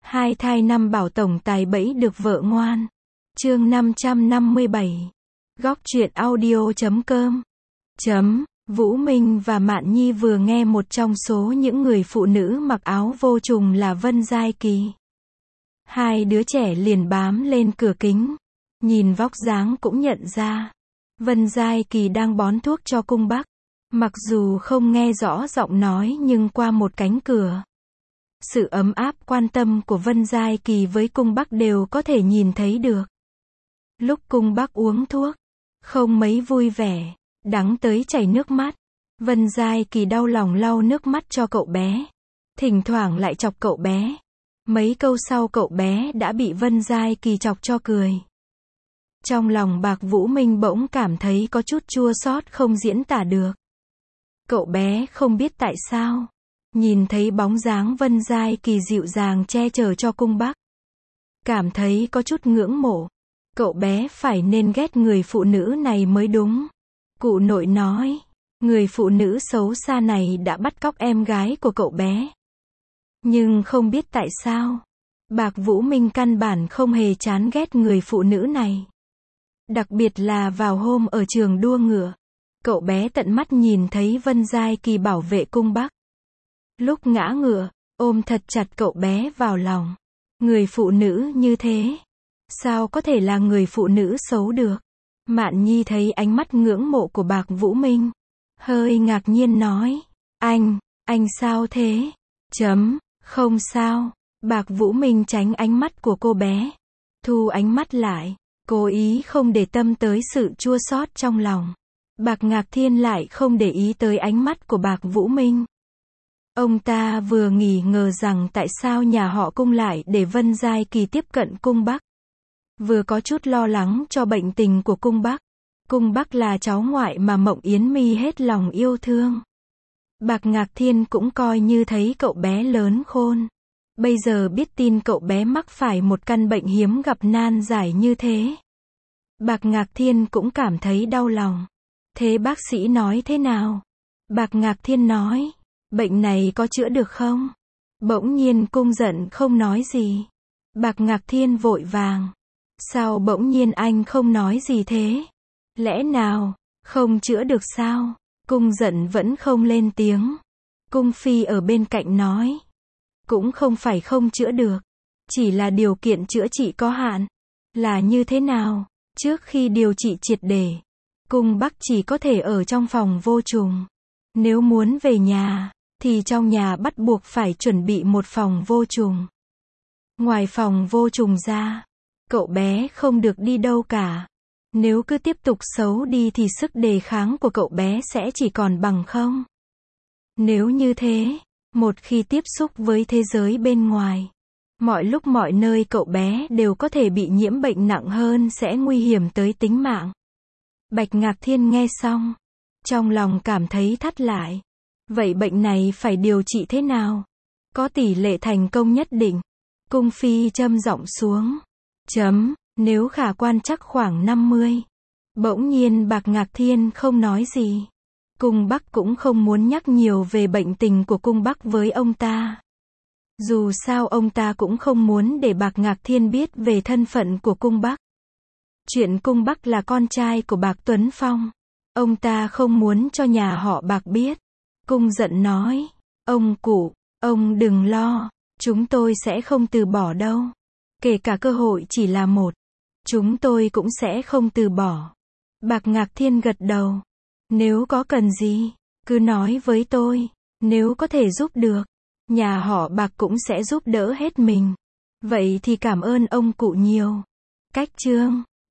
Hai thai năm bảo tổng tài bẫy được vợ ngoan. Chương 557. Góc truyện audio.com. Vũ Minh và Mạn Nhi vừa nghe một trong số những người phụ nữ mặc áo vô trùng là Vân Giai Kỳ. Hai đứa trẻ liền bám lên cửa kính. Nhìn vóc dáng cũng nhận ra. Vân Giai Kỳ đang bón thuốc cho cung Bắc. Mặc dù không nghe rõ giọng nói nhưng qua một cánh cửa. Sự ấm áp quan tâm của Vân Giai Kỳ với cung Bắc đều có thể nhìn thấy được. Lúc cung Bắc uống thuốc, không mấy vui vẻ, đắng tới chảy nước mắt. Vân Giai Kỳ đau lòng lau nước mắt cho cậu bé. Thỉnh thoảng lại chọc cậu bé. Mấy câu sau cậu bé đã bị Vân Giai Kỳ chọc cho cười. Trong lòng Bạc Vũ Minh bỗng cảm thấy có chút chua xót không diễn tả được. Cậu bé không biết tại sao. Nhìn thấy bóng dáng Vân Giai Kỳ dịu dàng che chở cho cung Bắc. Cảm thấy có chút ngưỡng mộ. Cậu bé phải nên ghét người phụ nữ này mới đúng. Cụ nội nói, người phụ nữ xấu xa này đã bắt cóc em gái của cậu bé. Nhưng không biết tại sao, Bạc Vũ Minh căn bản không hề chán ghét người phụ nữ này. Đặc biệt là vào hôm ở trường đua ngựa, cậu bé tận mắt nhìn thấy Vân Giai Kỳ bảo vệ cung Bắc. Lúc ngã ngựa, ôm thật chặt cậu bé vào lòng. Người phụ nữ như thế, sao có thể là người phụ nữ xấu được? Mạn Nhi thấy ánh mắt ngưỡng mộ của Bạc Vũ Minh, hơi ngạc nhiên nói, anh sao thế? Không sao. Bạc Vũ Minh tránh ánh mắt của cô bé, thu ánh mắt lại, cố ý không để tâm tới sự chua xót trong lòng. Bạc Ngạc Thiên lại không để ý tới ánh mắt của Bạc Vũ Minh. Ông ta vừa nghi ngờ rằng tại sao nhà họ Cung lại để Vân Giai Kỳ tiếp cận cung Bắc. Vừa có chút lo lắng cho bệnh tình của cung Bắc. Cung Bắc là cháu ngoại mà Mộng Yến Mi hết lòng yêu thương. Bạc Ngạc Thiên cũng coi như thấy cậu bé lớn khôn. Bây giờ biết tin cậu bé mắc phải một căn bệnh hiếm gặp nan giải như thế. Bạc Ngạc Thiên cũng cảm thấy đau lòng. Thế bác sĩ nói thế nào? Bạc Ngạc Thiên nói, bệnh này có chữa được không? Bỗng nhiên cung giận không nói gì. Bạc Ngạc Thiên vội vàng. Sao bỗng nhiên anh không nói gì thế? Lẽ nào, không chữa được sao? Cung giận vẫn không lên tiếng. Cung phi ở bên cạnh nói. Cũng không phải không chữa được. Chỉ là điều kiện chữa trị có hạn. Là như thế nào? Trước khi điều trị triệt để, cung Bắc chỉ có thể ở trong phòng vô trùng. Nếu muốn về nhà, thì trong nhà bắt buộc phải chuẩn bị một phòng vô trùng. Ngoài phòng vô trùng ra, cậu bé không được đi đâu cả. Nếu cứ tiếp tục xấu đi thì sức đề kháng của cậu bé sẽ chỉ còn bằng không. Nếu như thế, một khi tiếp xúc với thế giới bên ngoài, mọi lúc mọi nơi cậu bé đều có thể bị nhiễm bệnh nặng hơn, sẽ nguy hiểm tới tính mạng. Bạch Ngạc Thiên nghe xong, trong lòng cảm thấy thắt lại. Vậy bệnh này phải điều trị thế nào? Có tỷ lệ thành công nhất định. Cung phi châm giọng xuống. Nếu khả quan chắc khoảng 50. Bỗng nhiên Bạc Ngạc Thiên không nói gì. Cung Bắc cũng không muốn nhắc nhiều về bệnh tình của cung Bắc với ông ta. Dù sao ông ta cũng không muốn để Bạc Ngạc Thiên biết về thân phận của cung Bắc. Chuyện cung Bắc là con trai của Bạc Tuấn Phong. Ông ta không muốn cho nhà họ Bạc biết. Cung giận nói, ông cụ, ông đừng lo, chúng tôi sẽ không từ bỏ đâu. Kể cả cơ hội chỉ là một, chúng tôi cũng sẽ không từ bỏ. Bạc Ngạc Thiên gật đầu. Nếu có cần gì, cứ nói với tôi. Nếu có thể giúp được, nhà họ Bạc cũng sẽ giúp đỡ hết mình. Vậy thì cảm ơn ông cụ nhiều. Cách chương